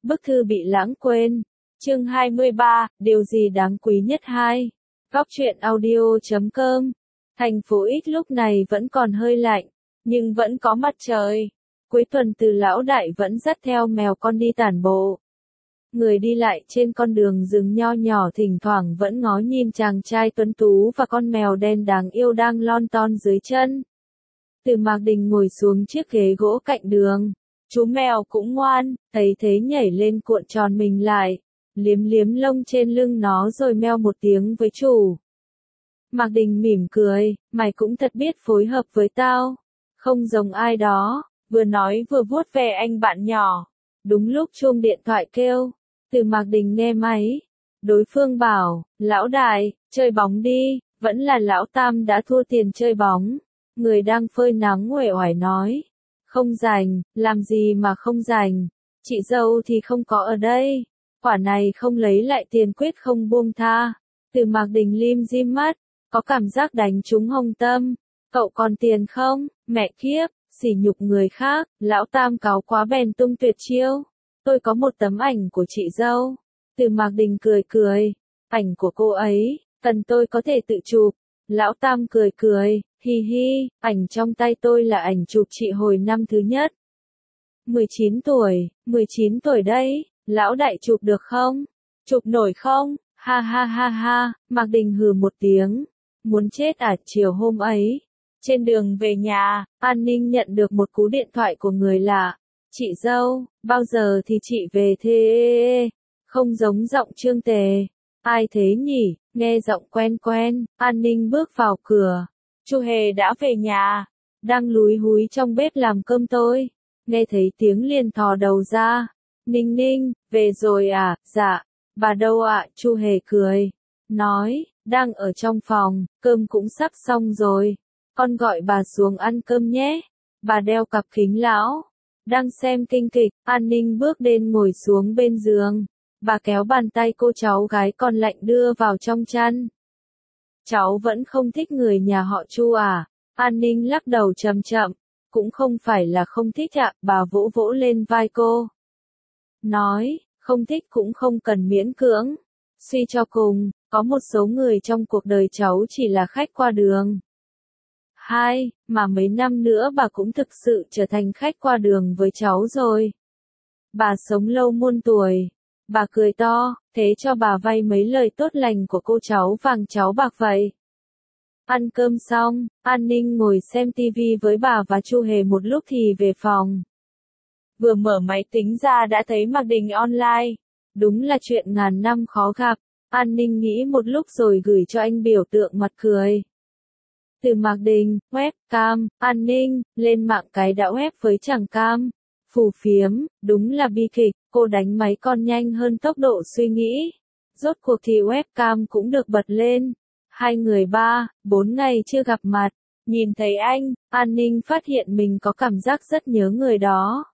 Bức thư bị lãng quên. Chương 23, điều gì đáng quý nhất 2. Góc truyện audio.com. Thành phố X lúc này vẫn còn hơi lạnh, nhưng vẫn có mặt trời. Cuối tuần Từ lão đại vẫn dắt theo mèo con đi tản bộ. Người đi lại trên con đường rừng nho nhỏ thỉnh thoảng vẫn ngó nhìn chàng trai tuấn tú và con mèo đen đáng yêu đang lon ton dưới chân. Từ Mạc Đình ngồi xuống chiếc ghế gỗ cạnh đường. Chú mèo cũng ngoan, thấy thế nhảy lên cuộn tròn mình lại, liếm liếm lông trên lưng nó rồi meo một tiếng với chủ. Mạc Đình mỉm cười, mày cũng thật biết phối hợp với tao, không giống ai đó, vừa nói vừa vuốt ve anh bạn nhỏ. Đúng lúc chuông điện thoại kêu, Từ Mạc Đình nghe máy. Đối phương bảo, lão đại, chơi bóng đi, vẫn là lão Tam đã thua tiền chơi bóng. Người đang phơi nắng uể oải nói. Không rảnh, làm gì mà không rảnh, chị dâu thì không có ở đây, quả này không lấy lại tiền quyết không buông tha. Từ Mạc Đình lim dim mắt, có cảm giác đánh trúng hông tâm. Cậu còn tiền không, mẹ kiếp, sỉ nhục người khác, lão Tam cáu quá bèn tung tuyệt chiêu. Tôi có một tấm ảnh của chị dâu. Từ Mạc Đình cười cười, ảnh của cô ấy, cần tôi có thể tự chụp. Lão Tam cười cười, hi hi, ảnh trong tay tôi là ảnh chụp chị hồi năm thứ nhất. 19 tuổi đấy, lão đại chụp được không? Chụp nổi không? Ha ha ha ha, Mạc Đình hừ một tiếng. Muốn chết à? Chiều hôm ấy, trên đường về nhà, An Ninh nhận được một cú điện thoại của người lạ. Chị dâu, bao giờ thì chị về thế? Không giống giọng Trương Tề. Ai thế nhỉ? Nghe giọng quen quen, An Ninh bước vào cửa. Chu Hề đã về nhà, đang lúi húi trong bếp làm cơm tôi. Nghe thấy tiếng liền thò đầu ra. Ninh Ninh, về rồi à? Dạ. Bà đâu ạ? Chu Hề cười, nói, đang ở trong phòng, cơm cũng sắp xong rồi. Con gọi bà xuống ăn cơm nhé. Bà đeo cặp kính lão, đang xem kinh kịch. An Ninh bước đến ngồi xuống bên giường. Bà kéo bàn tay cô cháu gái còn lạnh đưa vào trong chăn. Cháu vẫn không thích người nhà họ Chu à? An Ninh lắc đầu chậm chậm. Cũng không phải là không thích ạ, bà vỗ vỗ lên vai cô. Nói, không thích cũng không cần miễn cưỡng. Suy cho cùng, có một số người trong cuộc đời cháu chỉ là khách qua đường. Mà mấy năm nữa bà cũng thực sự trở thành khách qua đường với cháu rồi. Bà sống lâu muôn tuổi. Bà cười to, thế cho bà vay mấy lời tốt lành của cô cháu vàng cháu bạc vậy. Ăn cơm xong, An Ninh ngồi xem tivi với bà và Chu Hề một lúc thì về phòng. Vừa mở máy tính ra đã thấy Mạc Đình online. Đúng là chuyện ngàn năm khó gặp. An Ninh nghĩ một lúc rồi gửi cho anh biểu tượng mặt cười. Từ Mạc Đình, webcam, An Ninh, lên mạng cái đã web với chàng cam. Phù phiếm, đúng là bi kịch, cô đánh máy con nhanh hơn tốc độ suy nghĩ. Rốt cuộc thì webcam cũng được bật lên. Hai người 4 ngày chưa gặp mặt. Nhìn thấy anh, An Ninh phát hiện mình có cảm giác rất nhớ người đó.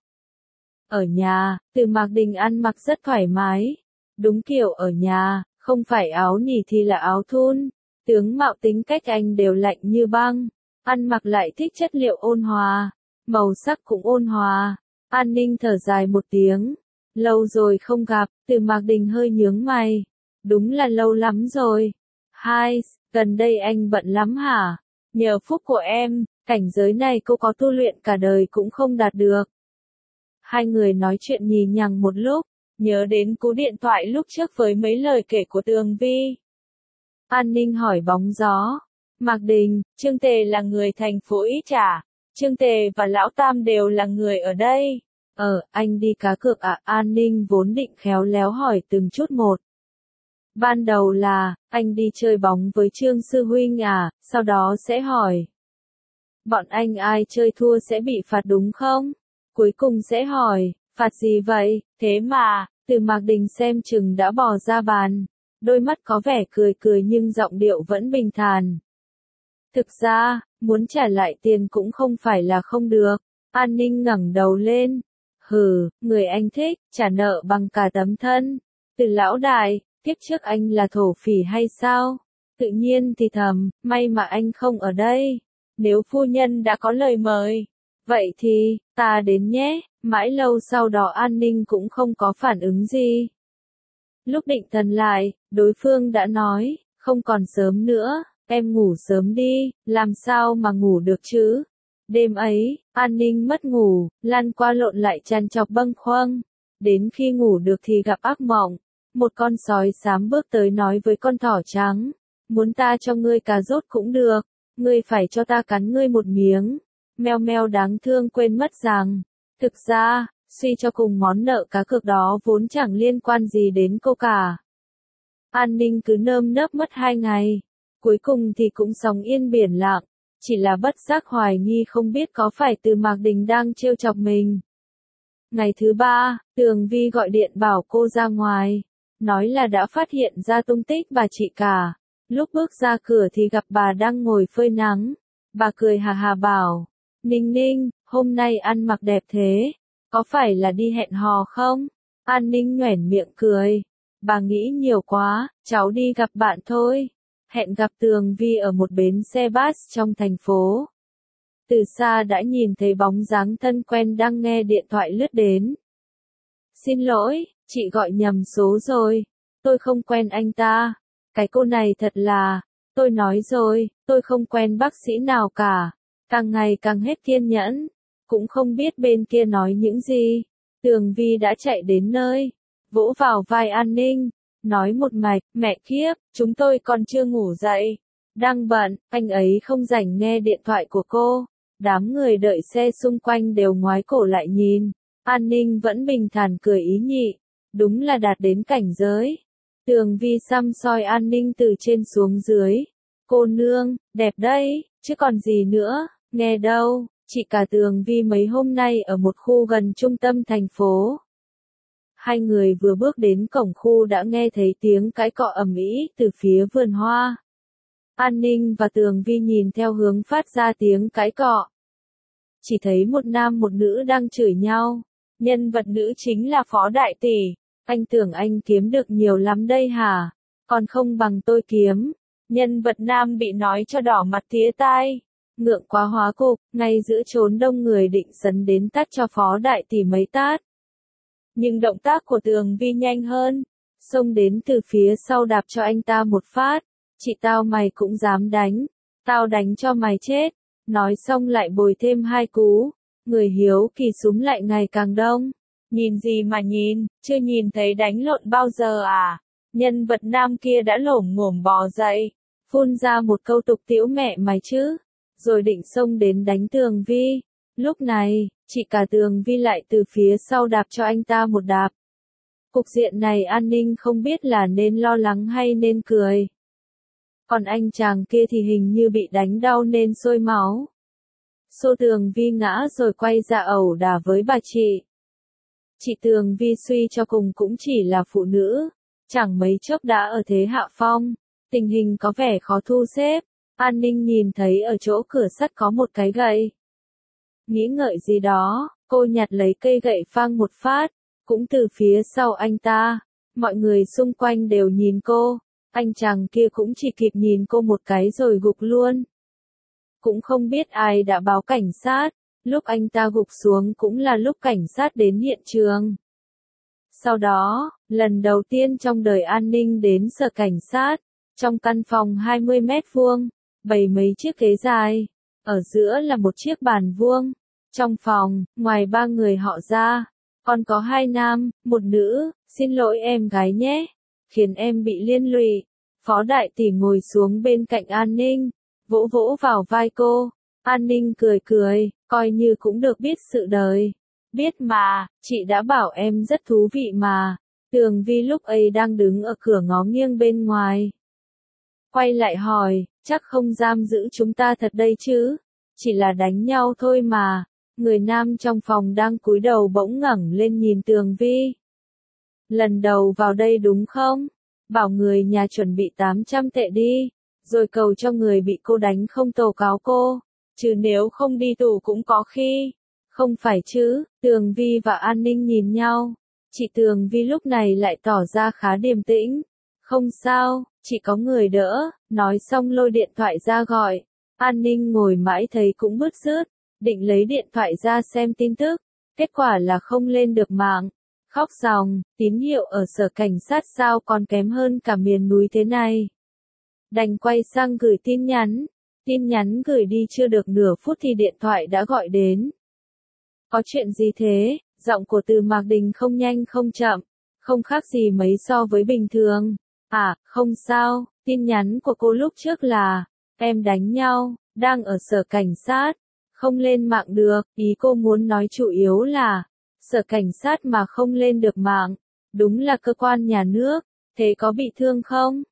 Ở nhà, Từ Mạc Đình ăn mặc rất thoải mái. Đúng kiểu ở nhà, không phải áo nỉ thì là áo thun. Tướng mạo tính cách anh đều lạnh như băng. Ăn mặc lại thích chất liệu ôn hòa. Màu sắc cũng ôn hòa. An Ninh thở dài một tiếng. Lâu rồi không gặp, Từ Mạc Đình hơi nhướng mày. Đúng là lâu lắm rồi. Gần đây anh bận lắm hả? Nhờ phúc của em, cảnh giới này cô có tu luyện cả đời cũng không đạt được. Hai người nói chuyện nhì nhằng một lúc, nhớ đến cú điện thoại lúc trước với mấy lời kể của Tường Vi. An Ninh hỏi bóng gió. Mạc Đình, Trương Tề là người thành phố X à? Trương Tề và Lão Tam đều là người ở đây. Anh đi cá cược à? An Ninh vốn định khéo léo hỏi từng chút một. Ban đầu là, anh đi chơi bóng với Trương Sư Huynh à, sau đó sẽ hỏi. Bọn anh ai chơi thua sẽ bị phạt đúng không? Cuối cùng sẽ hỏi, phạt gì vậy? Thế mà, Từ Mạc Đình xem chừng đã bò ra bàn. Đôi mắt có vẻ cười cười nhưng giọng điệu vẫn bình thản. Thực ra, muốn trả lại tiền cũng không phải là không được. An Ninh ngẩng đầu lên. Người anh thích, trả nợ bằng cả tấm thân. Từ lão đại, kiếp trước anh là thổ phỉ hay sao? Tự nhiên thì thầm, may mà anh không ở đây. Nếu phu nhân đã có lời mời, Vậy thì, ta đến nhé, mãi lâu sau đó An Ninh cũng không có phản ứng gì. Lúc định thần lại, đối phương đã nói, không còn sớm nữa, em ngủ sớm đi, làm sao mà ngủ được chứ? Đêm ấy, An Ninh mất ngủ, lăn qua lộn lại trằn trọc bâng khuâng. Đến khi ngủ được thì gặp ác mộng. Một con sói xám bước tới nói với con thỏ trắng, muốn ta cho ngươi cà rốt cũng được, ngươi phải cho ta cắn ngươi một miếng. Meo meo đáng thương quên mất rằng, thực ra, suy cho cùng món nợ cá cược đó vốn chẳng liên quan gì đến cô cả. An Ninh cứ nơm nớp mất 2 ngày, cuối cùng thì cũng sóng yên biển lặng, chỉ là bất giác hoài nghi không biết có phải Từ Mạc Đình đang trêu chọc mình. Ngày thứ 3, Tường Vi gọi điện bảo cô ra ngoài, nói là đã phát hiện ra tung tích bà chị cả. Lúc bước ra cửa thì gặp bà đang ngồi phơi nắng. Bà cười hà hà bảo, Ninh Ninh, hôm nay ăn mặc đẹp thế, có phải là đi hẹn hò không? An Ninh nhoẻn miệng cười, bà nghĩ nhiều quá, cháu đi gặp bạn thôi. Hẹn gặp Tường Vi ở một bến xe bus trong thành phố. Từ xa đã nhìn thấy bóng dáng thân quen đang nghe điện thoại lướt đến. Xin lỗi, chị gọi nhầm số rồi, tôi không quen anh ta. Cái cô này thật là, tôi nói rồi, tôi không quen bác sĩ nào cả. Càng ngày càng hết kiên nhẫn, cũng không biết bên kia nói những gì. Tường Vi đã chạy đến nơi, vỗ vào vai An Ninh, nói một mạch, mẹ kiếp, chúng tôi còn chưa ngủ dậy. Đang bận, anh ấy không rảnh nghe điện thoại của cô. Đám người đợi xe xung quanh đều ngoái cổ lại nhìn. An Ninh vẫn bình thản cười ý nhị. Đúng là đạt đến cảnh giới. Tường Vi xăm soi An Ninh từ trên xuống dưới. Cô nương, đẹp đấy, chứ còn gì nữa, nghe đâu, chị cả Tường Vi mấy hôm nay ở một khu gần trung tâm thành phố. Hai người vừa bước đến cổng khu đã nghe thấy tiếng cãi cọ ầm ĩ từ phía vườn hoa. An Ninh và Tường Vi nhìn theo hướng phát ra tiếng cãi cọ. Chỉ thấy một nam một nữ đang chửi nhau. Nhân vật nữ chính là Phó Đại Tỷ. Anh tưởng anh kiếm được nhiều lắm đây hả? Còn không bằng tôi kiếm. Nhân vật nam bị nói cho đỏ mặt tía tai. Ngượng quá hóa cục, ngay giữa chốn đông người định sấn đến tát cho Phó Đại Tỷ mấy tát. Nhưng động tác của Tường Vi nhanh hơn. Xông đến từ phía sau đạp cho anh ta một phát. Chị tao mày cũng dám đánh. Tao đánh cho mày chết. Nói xong lại bồi thêm 2 cú. Người hiếu kỳ súm lại ngày càng đông. Nhìn gì mà nhìn, chưa nhìn thấy đánh lộn bao giờ à? Nhân vật nam kia đã lổm ngổm bò dậy, phun ra một câu tục tĩu mẹ mày chứ, rồi định xông đến đánh Tường Vi. Lúc này, chị cả Tường Vi lại từ phía sau đạp cho anh ta một đạp. Cục diện này An Ninh không biết là nên lo lắng hay nên cười. Còn anh chàng kia thì hình như bị đánh đau nên sôi máu. Xô Tường Vi ngã rồi quay ra ẩu đả với bà chị. Chị Tường Vi suy cho cùng cũng chỉ là phụ nữ, chẳng mấy chốc đã ở thế hạ phong, tình hình có vẻ khó thu xếp. An Ninh nhìn thấy ở chỗ cửa sắt có một cái gậy. Nghĩ ngợi gì đó, cô nhặt lấy cây gậy phang một phát, cũng từ phía sau anh ta. Mọi người xung quanh đều nhìn cô, anh chàng kia cũng chỉ kịp nhìn cô một cái rồi gục luôn. Cũng không biết ai đã báo cảnh sát. Lúc anh ta gục xuống cũng là lúc cảnh sát đến hiện trường. Sau đó, lần đầu tiên trong đời An Ninh đến sở cảnh sát, trong căn phòng 20 mét vuông, bày mấy chiếc ghế dài, ở giữa là một chiếc bàn vuông. Trong phòng, ngoài 3 người họ ra, còn có 2 nam, 1 nữ, xin lỗi em gái nhé, khiến em bị liên lụy. Phó Đại Tỷ ngồi xuống bên cạnh An Ninh, vỗ vỗ vào vai cô. An Ninh cười cười, coi như cũng được biết sự đời. Biết mà, chị đã bảo em rất thú vị mà. Tường Vi lúc ấy đang đứng ở cửa ngó nghiêng bên ngoài. Quay lại hỏi, chắc không giam giữ chúng ta thật đây chứ? Chỉ là đánh nhau thôi mà. Người nam trong phòng đang cúi đầu bỗng ngẩng lên nhìn Tường Vi. Lần đầu vào đây đúng không? Bảo người nhà chuẩn bị 800 tệ đi. Rồi cầu cho người bị cô đánh không tố cáo cô. Chứ nếu không đi tù cũng có khi. Không phải chứ, Tường Vi và An Ninh nhìn nhau. Chị Tường Vi lúc này lại tỏ ra khá điềm tĩnh. Không sao, chị có người đỡ, nói xong lôi điện thoại ra gọi. An Ninh ngồi mãi thấy cũng bứt rứt. định lấy điện thoại ra xem tin tức, kết quả là không lên được mạng. Khóc ròng, tín hiệu ở sở cảnh sát sao còn kém hơn cả miền núi thế này. Đành quay sang gửi tin nhắn gửi đi chưa được nửa phút thì điện thoại đã gọi đến. Có chuyện gì thế? Giọng của Từ Mạc Đình không nhanh không chậm, không khác gì mấy so với bình thường. À, không sao, tin nhắn của cô lúc trước là, em đánh nhau, đang ở sở cảnh sát, không lên mạng được, ý cô muốn nói chủ yếu là, sở cảnh sát mà không lên được mạng, đúng là cơ quan nhà nước, thế có bị thương không?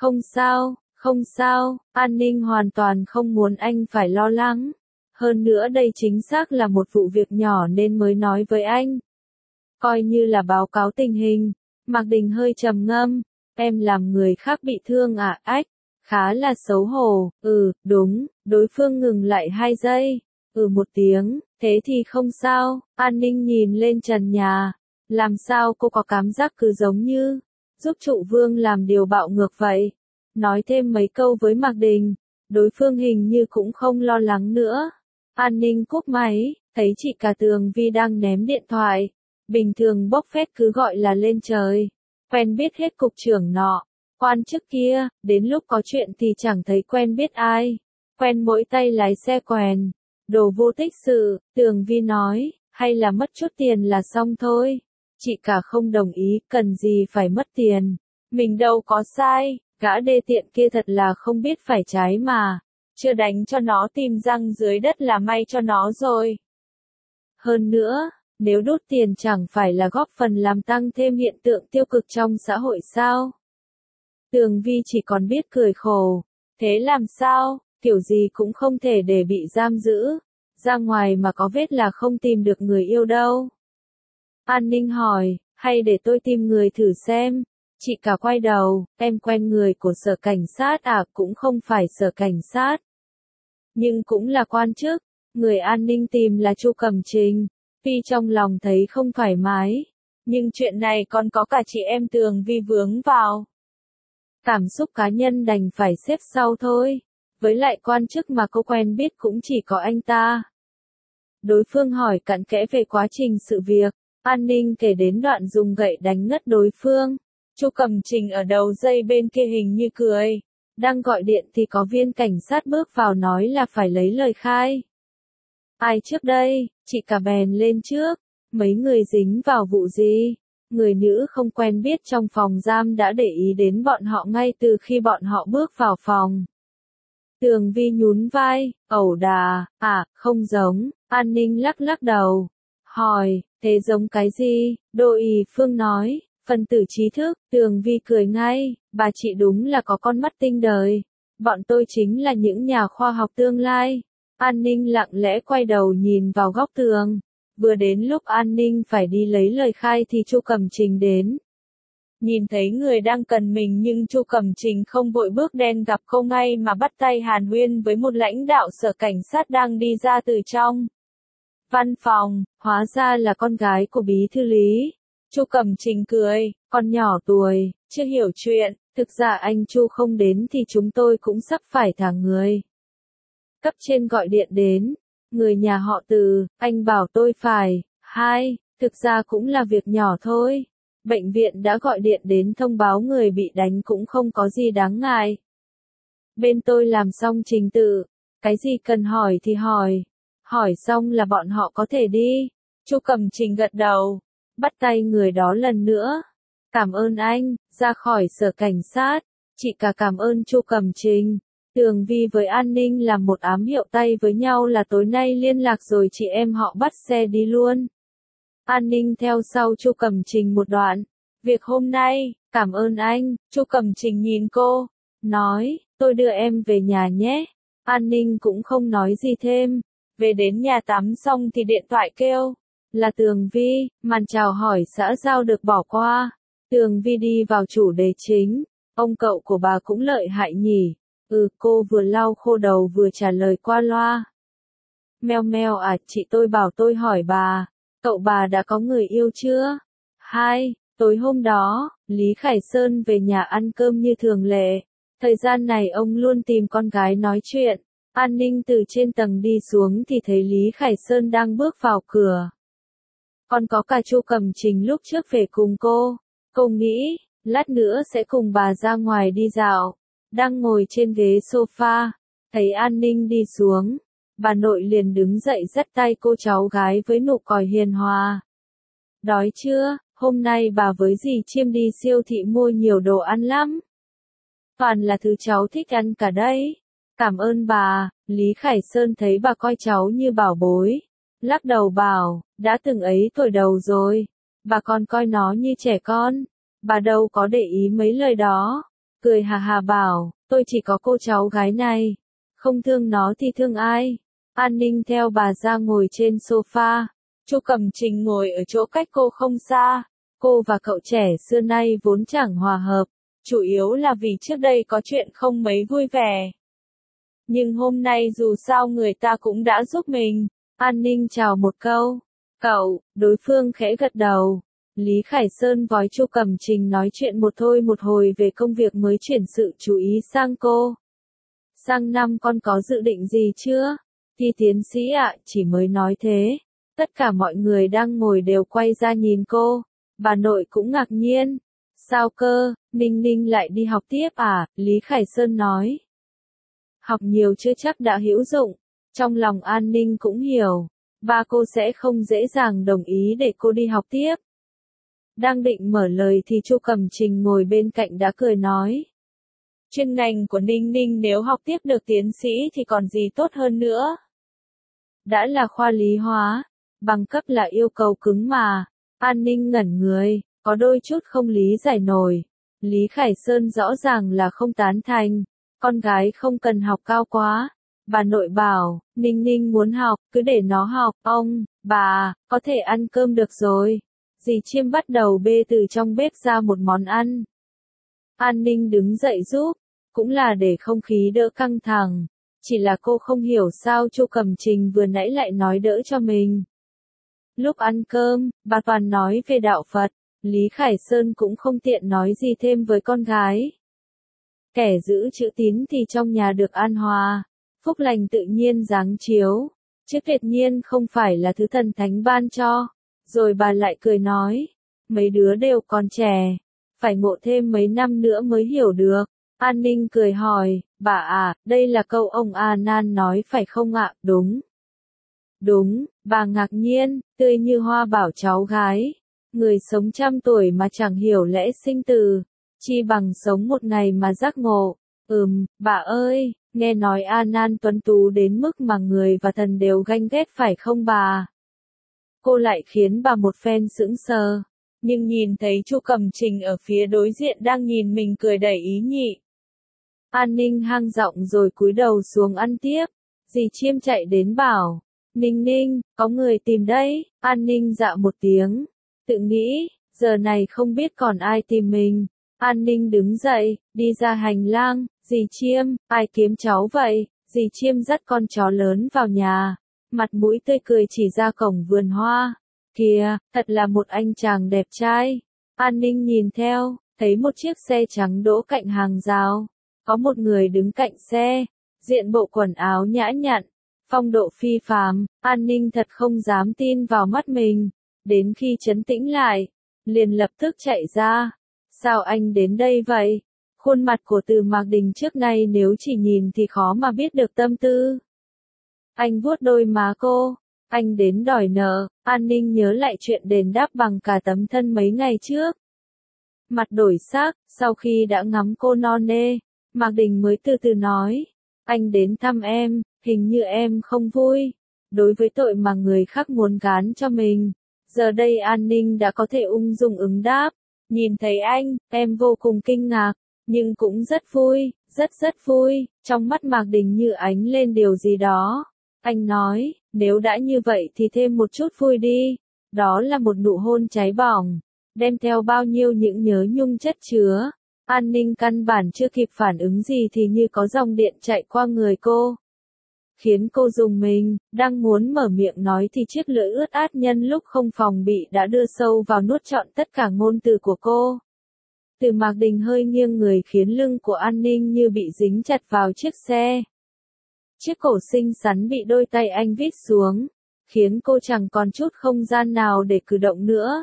Không sao, an ninh hoàn toàn không muốn anh phải lo lắng. Hơn nữa đây chính xác là một vụ việc nhỏ nên mới nói với anh. Coi như là báo cáo tình hình, Mạc Đình hơi trầm ngâm, em làm người khác bị thương à, ách, khá là xấu hổ, đúng, đối phương ngừng lại 2 giây, một tiếng, thế thì không sao, an ninh nhìn lên trần nhà, làm sao cô có cảm giác cứ giống như, giúp trụ vương làm điều bạo ngược vậy, nói thêm mấy câu với Mạc Đình, đối phương hình như cũng không lo lắng nữa. An ninh cúp máy, thấy chị cả Tường Vi đang ném điện thoại. Bình thường bốc phét cứ gọi là lên trời. Quen biết hết cục trưởng nọ, quan chức kia, đến lúc có chuyện thì chẳng thấy quen biết ai. Quen mỗi tay lái xe quèn. Đồ vô tích sự, Tường Vi nói, hay là mất chút tiền là xong thôi. Chị cả không đồng ý, cần gì phải mất tiền. Mình đâu có sai, gã đê tiện kia thật là không biết phải trái mà. Chưa đánh cho nó tìm răng dưới đất là may cho nó rồi. Hơn nữa, nếu đốt tiền chẳng phải là góp phần làm tăng thêm hiện tượng tiêu cực trong xã hội sao? Tường Vi chỉ còn biết cười khổ. Thế làm sao, kiểu gì cũng không thể để bị giam giữ. Ra ngoài mà có vết là không tìm được người yêu đâu. An ninh hỏi, hay để tôi tìm người thử xem? Chị cả quay đầu, em quen người của sở cảnh sát à, cũng không phải sở cảnh sát. Nhưng cũng là quan chức, người an ninh tìm là Chu Cẩm Trình. Phi trong lòng thấy không thoải mái, nhưng chuyện này còn có cả chị em Tường Vi vướng vào. Cảm xúc cá nhân đành phải xếp sau thôi, với lại quan chức mà cô quen biết cũng chỉ có anh ta. Đối phương hỏi cặn kẽ về quá trình sự việc, an ninh kể đến đoạn dùng gậy đánh ngất đối phương. Chu Cẩm Trình ở đầu dây bên kia hình như cười. Đang gọi điện thì có viên cảnh sát bước vào nói là phải lấy lời khai. Ai trước đây, chị cả bèn lên trước. Mấy người dính vào vụ gì? Người nữ không quen biết trong phòng giam đã để ý đến bọn họ ngay từ khi bọn họ bước vào phòng. Tường Vi nhún vai, ẩu đà, à, không giống, an ninh lắc lắc đầu. Hỏi, thế giống cái gì? Đô ì Phương nói, phần tử trí thức, Tường Vi cười ngay, bà chị đúng là có con mắt tinh đời. Bọn tôi chính là những nhà khoa học tương lai. An ninh lặng lẽ quay đầu nhìn vào góc tường. Vừa đến lúc an ninh phải đi lấy lời khai thì Chu Cẩm Trình đến. Nhìn thấy người đang cần mình nhưng Chu Cẩm Trình không vội bước đen gặp cô ngay mà bắt tay hàn huyên với một lãnh đạo sở cảnh sát đang đi ra từ trong văn phòng, hóa ra là con gái của bí thư Lý. Chu Cẩm Trình cười, con nhỏ tuổi, chưa hiểu chuyện, thực ra anh Chu không đến thì chúng tôi cũng sắp phải thả người. Cấp trên gọi điện đến, người nhà họ Từ, anh bảo tôi phải, thực ra cũng là việc nhỏ thôi. Bệnh viện đã gọi điện đến thông báo người bị đánh cũng không có gì đáng ngại. Bên tôi làm xong trình tự, cái gì cần hỏi thì hỏi xong là bọn họ có thể đi. Chu Cẩm Trình gật đầu, bắt tay người đó lần nữa. Cảm ơn anh, ra khỏi sở cảnh sát, chị cả cảm ơn Chu Cẩm Trình. Tường Vi với an ninh làm một ám hiệu tay với nhau là tối nay liên lạc rồi chị em họ bắt xe đi luôn. An ninh theo sau Chu Cẩm Trình một đoạn. Việc hôm nay, cảm ơn anh, Chu Cẩm Trình nhìn cô, nói, tôi đưa em về nhà nhé. An ninh cũng không nói gì thêm. Về đến nhà tắm xong thì điện thoại kêu. Là Tường Vi, màn chào hỏi xã giao được bỏ qua. Tường Vi đi vào chủ đề chính. Ông cậu của bà cũng lợi hại nhỉ. Cô vừa lau khô đầu vừa trả lời qua loa. Meo meo à, chị tôi bảo tôi hỏi bà, cậu bà đã có người yêu chưa? Tối hôm đó, Lý Khải Sơn về nhà ăn cơm như thường lệ. Thời gian này ông luôn tìm con gái nói chuyện. An Ninh từ trên tầng đi xuống thì thấy Lý Khải Sơn đang bước vào cửa. Còn có cả Chu Cẩm Trình lúc trước về cùng cô. Cô nghĩ, lát nữa sẽ cùng bà ra ngoài đi dạo. Đang ngồi trên ghế sofa, thấy An Ninh đi xuống. Bà nội liền đứng dậy dắt tay cô cháu gái với nụ cười hiền hòa. Đói chưa? Hôm nay bà với dì Chiêm đi siêu thị mua nhiều đồ ăn lắm. Toàn là thứ cháu thích ăn cả đấy. Cảm ơn bà. Lý Khải Sơn thấy bà coi cháu như bảo bối. Lắc đầu bảo, đã từng ấy tuổi đầu rồi. Bà còn coi nó như trẻ con. Bà đâu có để ý mấy lời đó. Cười hà hà bảo, tôi chỉ có cô cháu gái này. Không thương nó thì thương ai. An Ninh theo bà ra ngồi trên sofa. Chu Cẩm Trình ngồi ở chỗ cách cô không xa. Cô và cậu trẻ xưa nay vốn chẳng hòa hợp. Chủ yếu là vì trước đây có chuyện không mấy vui vẻ. Nhưng hôm nay dù sao người ta cũng đã giúp mình. An Ninh chào một câu. Cậu, đối phương khẽ gật đầu. Lý Khải Sơn vói Chu Cẩm Trình nói chuyện một thôi một hồi về công việc mới chuyển sự chú ý sang cô. Sang năm con có dự định gì chưa? Thi tiến sĩ ạ, chỉ mới nói thế. Tất cả mọi người đang ngồi đều quay ra nhìn cô. Bà nội cũng ngạc nhiên. Sao cơ, Ninh Ninh lại đi học tiếp à? Lý Khải Sơn nói. Học nhiều chưa chắc đã hữu dụng. Trong lòng An Ninh cũng hiểu. Ba cô sẽ không dễ dàng đồng ý để cô đi học tiếp. Đang định mở lời thì Chu Cẩm Trình ngồi bên cạnh đã cười nói. Chuyên ngành của Ninh Ninh nếu học tiếp được tiến sĩ thì còn gì tốt hơn nữa. Đã là khoa lý hóa, bằng cấp là yêu cầu cứng mà. An Ninh ngẩn người, có đôi chút không lý giải nổi. Lý Khải Sơn rõ ràng là không tán thành. Con gái không cần học cao quá. Bà nội bảo, Ninh Ninh muốn học, cứ để nó học. Ông, bà, có thể ăn cơm được rồi. Dì Chiêm bắt đầu bê từ trong bếp ra một món ăn. An Ninh đứng dậy giúp, cũng là để không khí đỡ căng thẳng. Chỉ là cô không hiểu sao Chu Cẩm Trình vừa nãy lại nói đỡ cho mình. Lúc ăn cơm, bà toàn nói về đạo Phật. Lý Khải Sơn cũng không tiện nói gì thêm với con gái. Kẻ giữ chữ tín thì trong nhà được an hòa, phúc lành tự nhiên giáng chiếu, chứ tuyệt nhiên không phải là thứ thần thánh ban cho. Rồi bà lại cười nói, mấy đứa đều còn trẻ, phải ngộ thêm mấy năm nữa mới hiểu được. An Ninh cười hỏi, bà à, đây là câu ông A Nan nói phải không ạ? Đúng. Đúng, bà ngạc nhiên, tươi như hoa bảo cháu gái. Người sống 100 tuổi mà chẳng hiểu lẽ sinh từ, chi bằng sống một ngày mà giác ngộ. Bà ơi, nghe nói A Nan tuấn tú đến mức mà người và thần đều ganh ghét phải không bà? Cô lại khiến bà một phen sững sờ, nhưng nhìn thấy Chu Cẩm Trình ở phía đối diện đang nhìn mình cười đầy ý nhị. An Ninh hang giọng rồi cúi đầu xuống ăn tiếp. Dì Chiêm chạy đến bảo, Ninh Ninh, có người tìm đấy. An Ninh dạ một tiếng, tự nghĩ, giờ này không biết còn ai tìm mình. An Ninh đứng dậy, đi ra hành lang. Dì Chiêm, ai kiếm cháu vậy? Dì Chiêm dắt con chó lớn vào nhà, mặt mũi tươi cười chỉ ra cổng vườn hoa. Kìa, thật là một anh chàng đẹp trai. An Ninh nhìn theo, thấy một chiếc xe trắng đỗ cạnh hàng rào. Có một người đứng cạnh xe, diện bộ quần áo nhã nhặn, phong độ phi phàm. An Ninh thật không dám tin vào mắt mình. Đến khi trấn tĩnh lại, liền lập tức chạy ra. Sao anh đến đây vậy? Khuôn mặt của Từ Mạc Đình trước nay nếu chỉ nhìn thì khó mà biết được tâm tư. Anh vuốt đôi má cô. Anh đến đòi nợ. An Ninh nhớ lại chuyện đền đáp bằng cả tấm thân mấy ngày trước. Mặt đổi sắc, sau khi đã ngắm cô non nê, Mạc Đình mới từ từ nói. Anh đến thăm em, hình như em không vui. Đối với tội mà người khác muốn gán cho mình. Giờ đây An Ninh đã có thể ung dung ứng đáp. Nhìn thấy anh, em vô cùng kinh ngạc. Nhưng cũng rất vui, rất vui. Trong mắt Mạc Đình như ánh lên điều gì đó. Anh nói, nếu đã như vậy thì thêm một chút vui đi. Đó là một nụ hôn cháy bỏng, đem theo bao nhiêu những nhớ nhung chất chứa. An Ninh căn bản chưa kịp phản ứng gì thì như có dòng điện chạy qua người cô, khiến cô rùng mình. Đang muốn mở miệng nói thì chiếc lưỡi ướt át nhân lúc không phòng bị đã đưa sâu vào nuốt trọn tất cả ngôn từ của cô. Từ Mạc Đình hơi nghiêng người khiến lưng của An Ninh như bị dính chặt vào chiếc xe. Chiếc cổ xinh xắn bị đôi tay anh vít xuống, khiến cô chẳng còn chút không gian nào để cử động nữa.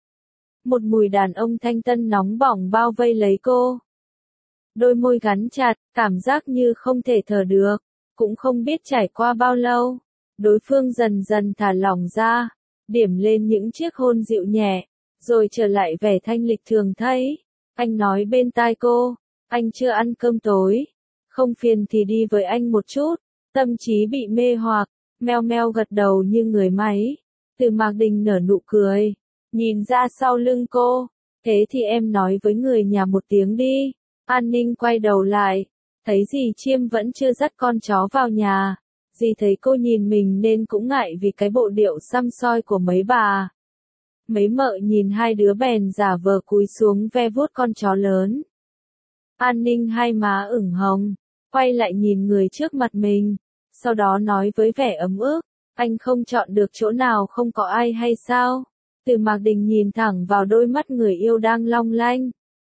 Một mùi đàn ông thanh tân nóng bỏng bao vây lấy cô. Đôi môi gắn chặt, cảm giác như không thể thở được. Cũng không biết trải qua bao lâu, đối phương dần dần thả lỏng ra, điểm lên những chiếc hôn dịu nhẹ, rồi trở lại vẻ thanh lịch thường thấy. Anh nói bên tai cô, anh chưa ăn cơm tối, không phiền thì đi với anh một chút. Tâm trí bị mê hoặc, meo meo gật đầu như người máy. Từ Mạc Đình nở nụ cười, nhìn ra sau lưng cô, thế thì em nói với người nhà một tiếng đi. An Ninh quay đầu lại, thấy dì Chiêm vẫn chưa dắt con chó vào nhà. Dì thấy cô nhìn mình nên cũng ngại vì cái bộ điệu săm soi của mấy bà. Mấy mợ nhìn hai đứa bèn giả vờ cúi xuống ve vuốt con chó lớn. An Ninh hai má ửng hồng, quay lại nhìn người trước mặt mình, sau đó nói với vẻ ấm ức, anh không chọn được chỗ nào không có ai hay sao? Từ Mạc Đình nhìn thẳng vào đôi mắt người yêu đang long lanh.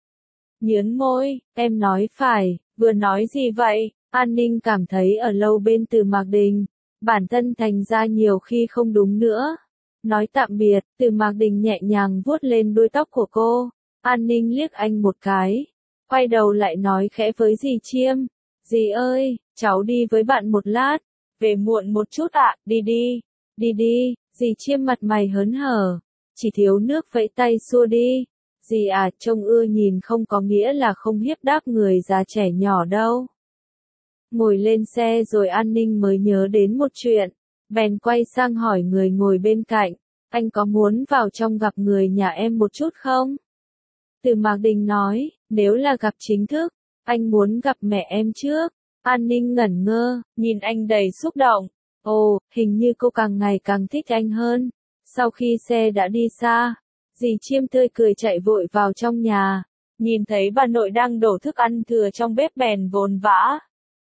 Nhớn môi, em nói phải, vừa nói gì vậy? An Ninh cảm thấy ở lâu bên Từ Mạc Đình, bản thân thành ra nhiều khi không đúng nữa. Nói tạm biệt, Từ Mạc Đình nhẹ nhàng vuốt lên đuôi tóc của cô. An Ninh liếc anh một cái, quay đầu lại nói khẽ với dì Chiêm. Dì ơi, cháu đi với bạn một lát, về muộn một chút ạ, đi đi, đi đi. Dì Chiêm mặt mày hớn hở, chỉ thiếu nước vẫy tay xua đi. Dì à, trông ưa nhìn không có nghĩa là không hiếp đáp người già trẻ nhỏ đâu. Ngồi lên xe rồi An Ninh mới nhớ đến một chuyện, bèn quay sang hỏi người ngồi bên cạnh, anh có muốn vào trong gặp người nhà em một chút không? Từ Mạc Đình nói, nếu là gặp chính thức, anh muốn gặp mẹ em trước. An Ninh ngẩn ngơ, nhìn anh đầy xúc động. Ồ, hình như cô càng ngày càng thích anh hơn. Sau khi xe đã đi xa, dì Chiêm tươi cười chạy vội vào trong nhà, nhìn thấy bà nội đang đổ thức ăn thừa trong bếp bèn vồn vã.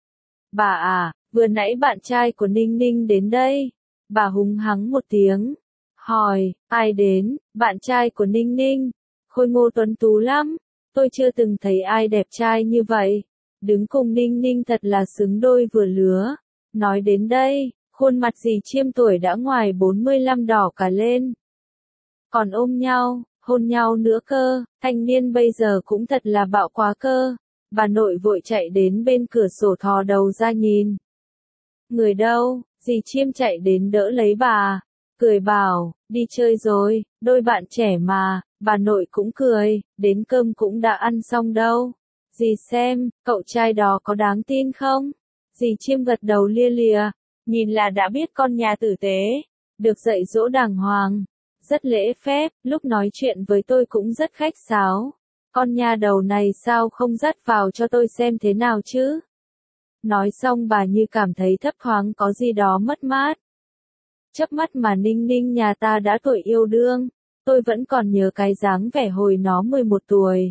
Bà à, vừa nãy bạn trai của Ninh Ninh đến đây. Bà húng hắng một tiếng, hỏi, ai đến? Bạn trai của Ninh Ninh, khôi ngô tuấn tú lắm, tôi chưa từng thấy ai đẹp trai như vậy. Đứng cùng Ninh Ninh thật là xứng đôi vừa lứa. Nói đến đây, khuôn mặt dì Chiêm tuổi đã ngoài 45 đỏ cả lên. Còn ôm nhau, hôn nhau nữa cơ, thanh niên bây giờ cũng thật là bạo quá cơ. Bà nội vội chạy đến bên cửa sổ thò đầu ra nhìn. Người đâu? Dì Chiêm chạy đến đỡ lấy bà, cười bảo, đi chơi rồi, đôi bạn trẻ mà. Bà nội cũng cười, đến cơm cũng đã ăn xong đâu. Dì xem, cậu trai đó có đáng tin không? Dì Chiêm gật đầu lia lịa, nhìn là đã biết con nhà tử tế, được dạy dỗ đàng hoàng, rất lễ phép, lúc nói chuyện với tôi cũng rất khách sáo. Con nhà đầu này sao không dắt vào cho tôi xem thế nào chứ? Nói xong bà như cảm thấy thấp thoáng có gì đó mất mát. Chớp mắt mà Ninh Ninh nhà ta đã tuổi yêu đương, tôi vẫn còn nhớ cái dáng vẻ hồi nó 11 tuổi.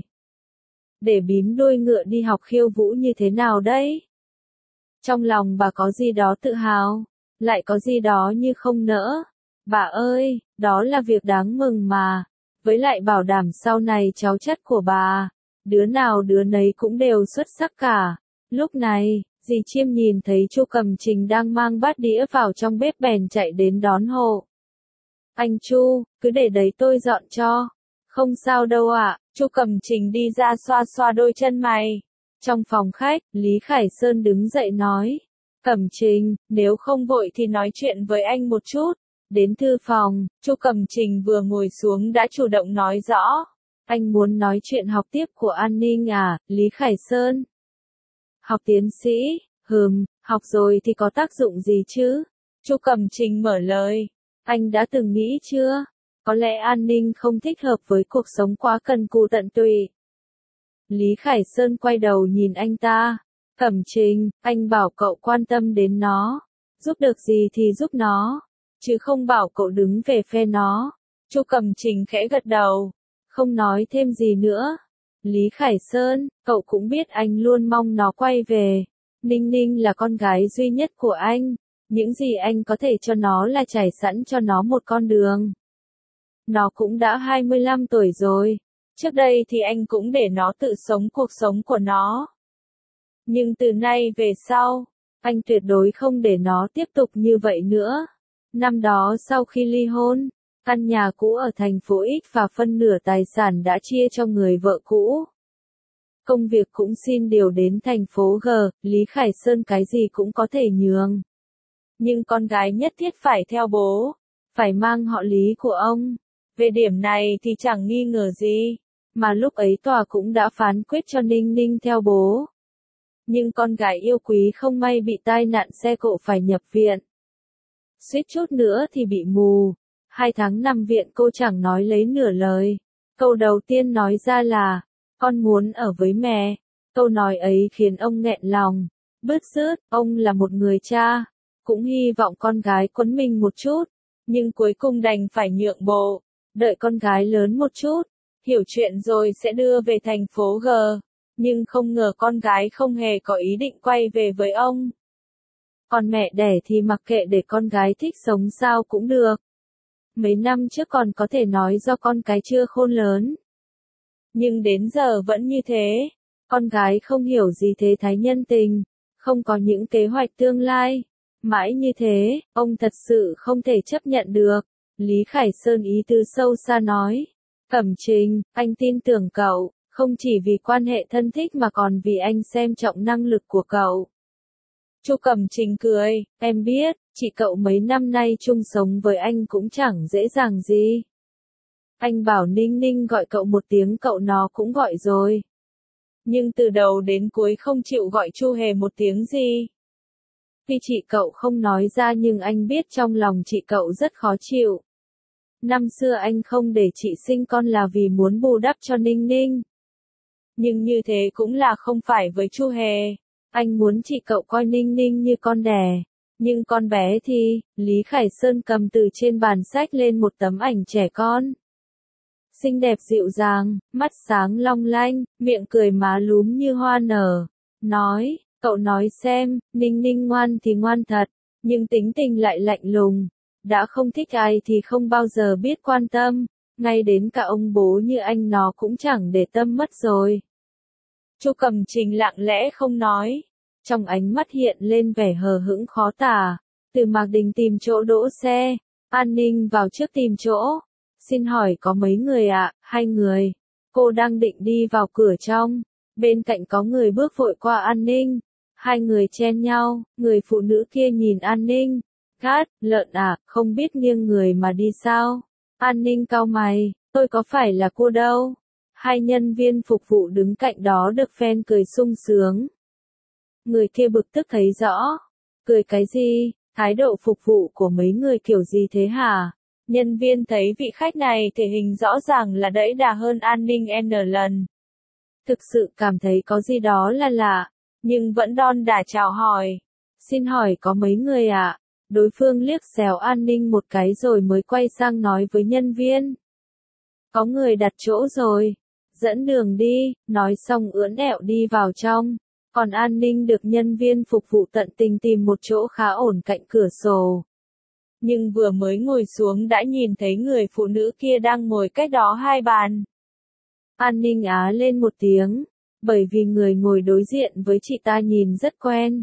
Để bím đuôi ngựa đi học khiêu vũ như thế nào đấy? Trong lòng bà có gì đó tự hào, lại có gì đó như không nỡ. Bà ơi, đó là việc đáng mừng mà. Với lại bảo đảm sau này cháu chắt của bà, đứa nào đứa nấy cũng đều xuất sắc cả. Lúc này, dì Chiêm nhìn thấy Chu Cầm Trình đang mang bát đĩa vào trong bếp bèn chạy đến đón hộ. Anh Chu, cứ để đấy tôi dọn cho. Không sao đâu ạ. Chu Cầm Trình đi ra xoa xoa đôi chân mày. Trong phòng khách, Lý Khải Sơn đứng dậy nói. Cẩm Trình, nếu không vội thì nói chuyện với anh một chút. Đến thư phòng, Chu Cầm Trình vừa ngồi xuống đã chủ động nói rõ. Anh muốn nói chuyện học tiếp của An Ninh à, Lý Khải Sơn? Học tiến sĩ, học rồi thì có tác dụng gì chứ? Chu Cầm Trình mở lời. Anh đã từng nghĩ chưa? Có lẽ An Ninh không thích hợp với cuộc sống quá cần cù tận tụy. Lý Khải Sơn quay đầu nhìn anh ta. Cẩm Trình, anh bảo cậu quan tâm đến nó. Giúp được gì thì giúp nó. Chứ không bảo cậu đứng về phe nó. Chu Cầm Trình khẽ gật đầu. Không nói thêm gì nữa. Lý Khải Sơn, cậu cũng biết anh luôn mong nó quay về. Ninh Ninh là con gái duy nhất của anh. Những gì anh có thể cho nó là trải sẵn cho nó một con đường. Nó cũng đã 25 tuổi rồi. Trước đây thì anh cũng để nó tự sống cuộc sống của nó. Nhưng từ nay về sau, Anh tuyệt đối không để nó tiếp tục như vậy nữa. Năm đó sau khi ly hôn, căn nhà cũ ở thành phố X và phân nửa tài sản đã chia cho người vợ cũ. Công việc cũng xin điều đến thành phố G, Lý Khải Sơn cái gì cũng có thể nhường. Nhưng con gái nhất thiết phải theo bố, phải mang họ Lý của ông. Về điểm này thì chẳng nghi ngờ gì, mà lúc ấy tòa cũng đã phán quyết cho Ninh Ninh theo bố. Nhưng con gái yêu quý không may bị tai nạn xe cộ phải nhập viện. Suýt chút nữa thì bị mù. 2 tháng nằm viện cô chẳng nói lấy nửa lời. Câu đầu tiên nói ra là, con muốn ở với mẹ. Câu nói ấy khiến ông nghẹn lòng, bứt rứt. Ông là một người cha, cũng hy vọng con gái quấn mình một chút, nhưng cuối cùng đành phải nhượng bộ, đợi con gái lớn một chút, hiểu chuyện rồi sẽ đưa về thành phố G. Nhưng không ngờ con gái không hề có ý định quay về với ông. Còn mẹ đẻ thì mặc kệ, để con gái thích sống sao cũng được. Mấy năm trước còn có thể nói do con cái chưa khôn lớn. Nhưng đến giờ vẫn như thế. Con gái không hiểu gì thế thái nhân tình, không có những kế hoạch tương lai. Mãi như thế, ông thật sự không thể chấp nhận được. Lý Khải Sơn ý tứ sâu xa nói. Cẩm Trình, anh tin tưởng cậu, không chỉ vì quan hệ thân thích mà còn vì anh xem trọng năng lực của cậu. Chu Cẩm Trình cười, em biết, chị cậu mấy năm nay chung sống với anh cũng chẳng dễ dàng gì. Anh bảo Ninh Ninh gọi cậu một tiếng cậu nó cũng gọi rồi. Nhưng từ đầu đến cuối không chịu gọi Chu Hề một tiếng gì. Khi chị cậu không nói ra nhưng anh biết trong lòng chị cậu rất khó chịu. Năm xưa anh không để chị sinh con là vì muốn bù đắp cho Ninh Ninh. Nhưng như thế cũng là không phải với Chu Hề. Anh muốn chị cậu coi Ninh Ninh như con đẻ. Nhưng con bé thì, Lý Khải Sơn cầm từ trên bàn sách lên một tấm ảnh trẻ con. Xinh đẹp dịu dàng, mắt sáng long lanh, miệng cười má lúm như hoa nở. Nói, cậu nói xem, Ninh Ninh ngoan thì ngoan thật, nhưng tính tình lại lạnh lùng. Đã không thích ai thì không bao giờ biết quan tâm, ngay đến cả ông bố như anh nó cũng chẳng để tâm mất rồi. Chu Cẩm Trình lặng lẽ không nói, trong ánh mắt hiện lên vẻ hờ hững khó tả. Từ Mạc Đình tìm chỗ đỗ xe, An Ninh vào trước tìm chỗ. Xin hỏi có mấy người ạ? 2 người. Cô đang định đi vào cửa trong, bên cạnh có người bước vội qua An Ninh. 2 người chen nhau, người phụ nữ kia nhìn An Ninh. Cát, lợn à, không biết nghiêng người mà đi sao? An Ninh cau mày, tôi có phải là cô đâu? 2 nhân viên phục vụ đứng cạnh đó được phen cười sung sướng. Người kia bực tức thấy rõ. Cười cái gì? Thái độ phục vụ của mấy người kiểu gì thế hả? Nhân viên thấy vị khách này thể hình rõ ràng là đẫy đà hơn An Ninh N lần. Thực sự cảm thấy có gì đó là lạ, nhưng vẫn đon đả chào hỏi. Xin hỏi có mấy người ạ? Đối phương liếc xéo An Ninh một cái rồi mới quay sang nói với nhân viên. Có người đặt chỗ rồi. Dẫn đường đi, nói xong ưỡn ẹo đi vào trong. Còn An Ninh được nhân viên phục vụ tận tình tìm một chỗ khá ổn cạnh cửa sổ. Nhưng vừa mới ngồi xuống đã nhìn thấy người phụ nữ kia đang ngồi cách đó 2 bàn. An Ninh á lên một tiếng, bởi vì người ngồi đối diện với chị ta nhìn rất quen.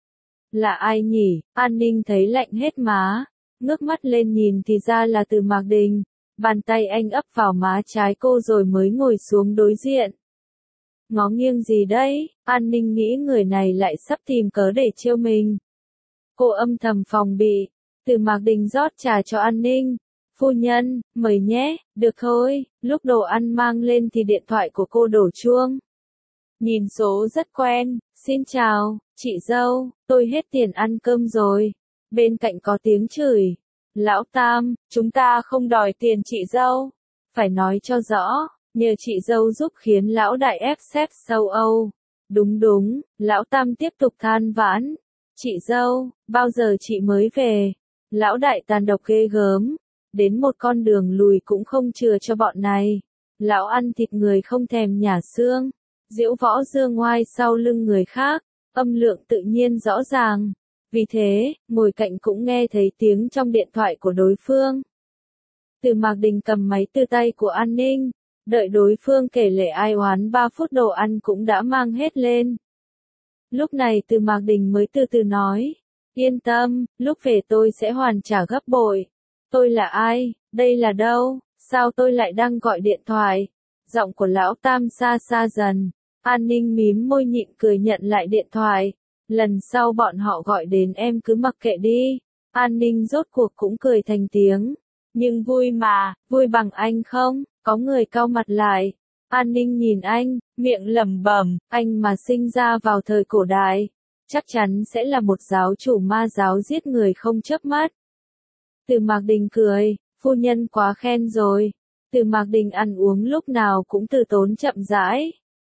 Là ai nhỉ? An Ninh thấy lạnh hết má, ngước mắt lên nhìn thì ra là Từ Mạc Đình. Bàn tay anh ấp vào má trái cô rồi mới ngồi xuống đối diện. Ngó nghiêng gì đấy? An Ninh nghĩ người này lại sắp tìm cớ để trêu mình. Cô âm thầm phòng bị. Từ Mạc Đình rót trà cho An Ninh. Phu nhân, mời nhé, được thôi. Lúc đồ ăn mang lên thì điện thoại của cô đổ chuông. Nhìn số rất quen. Xin chào, chị dâu, tôi hết tiền ăn cơm rồi. Bên cạnh có tiếng chửi. Lão Tam, chúng ta không đòi tiền chị dâu. Phải nói cho rõ, nhờ chị dâu giúp khiến lão đại ép xếp châu Âu. Đúng đúng, lão Tam tiếp tục than vãn. Chị dâu, bao giờ chị mới về? Lão đại tàn độc ghê gớm. Đến một con đường lùi cũng không chừa cho bọn này. Lão ăn thịt người không thèm nhả xương. Diễu võ dương ngoai sau lưng người khác. Âm lượng tự nhiên rõ ràng. Vì thế, ngồi cạnh cũng nghe thấy tiếng trong điện thoại của đối phương. Từ Mạc Đình cầm máy từ tay của An Ninh. Đợi đối phương kể lể ai oán 3 phút đồ ăn cũng đã mang hết lên. Lúc này Từ Mạc Đình mới từ từ nói. Yên tâm, lúc về tôi sẽ hoàn trả gấp bội. Tôi là ai? Đây là đâu? Sao tôi lại đang gọi điện thoại? Giọng của lão Tam xa xa dần. An Ninh mím môi nhịn cười nhận lại điện thoại. Lần sau bọn họ gọi đến em cứ mặc kệ đi. An Ninh rốt cuộc cũng cười thành tiếng. Nhưng vui mà, vui bằng anh không? Có người cau mặt lại. An Ninh nhìn anh, miệng lẩm bẩm, anh mà sinh ra vào thời cổ đại, chắc chắn sẽ là một giáo chủ ma giáo giết người không chớp mắt. Từ Mạc Đình cười, phu nhân quá khen rồi. Từ Mạc Đình ăn uống lúc nào cũng từ tốn chậm rãi.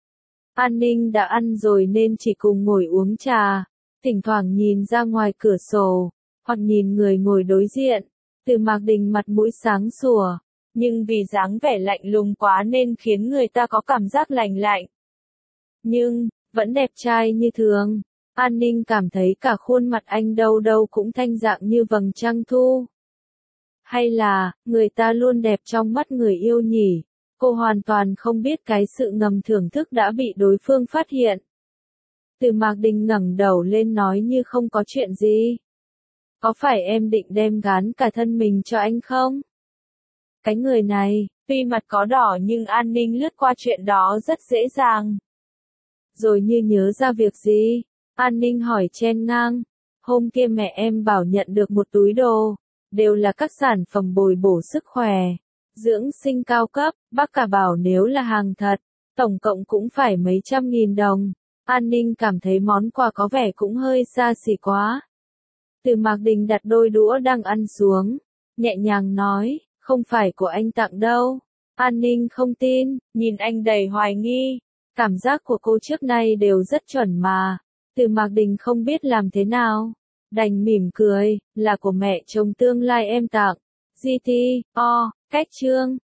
An Ninh đã ăn rồi nên chỉ cùng ngồi uống trà, thỉnh thoảng nhìn ra ngoài cửa sổ, hoặc nhìn người ngồi đối diện. Từ Mạc Đình mặt mũi sáng sủa, nhưng vì dáng vẻ lạnh lùng quá nên khiến người ta có cảm giác lạnh lạnh. Nhưng, vẫn đẹp trai như thường. An Ninh cảm thấy cả khuôn mặt anh đâu đâu cũng thanh dạng như vầng trăng thu. Hay là, người ta luôn đẹp trong mắt người yêu nhỉ? Cô hoàn toàn không biết cái sự ngầm thưởng thức đã bị đối phương phát hiện. Từ Mạc Đình ngẩng đầu lên nói như không có chuyện gì. Có phải em định đem gán cả thân mình cho anh không? Cái người này, tuy mặt có đỏ nhưng An Ninh lướt qua chuyện đó rất dễ dàng. Rồi như nhớ ra việc gì, An Ninh hỏi chen ngang. Hôm kia mẹ em bảo nhận được một túi đồ, đều là các sản phẩm bồi bổ sức khỏe, dưỡng sinh cao cấp, bác cả bảo nếu là hàng thật, tổng cộng cũng phải mấy trăm nghìn đồng. An Ninh cảm thấy món quà có vẻ cũng hơi xa xỉ quá. Từ Mạc Đình đặt đôi đũa đang ăn xuống, nhẹ nhàng nói, không phải của anh tặng đâu. An Ninh không tin, nhìn anh đầy hoài nghi. Cảm giác của cô trước nay đều rất chuẩn mà. Từ Mạc Đình không biết làm thế nào. Đành mỉm cười, là của mẹ chồng tương lai em tặng. GT, cách chương.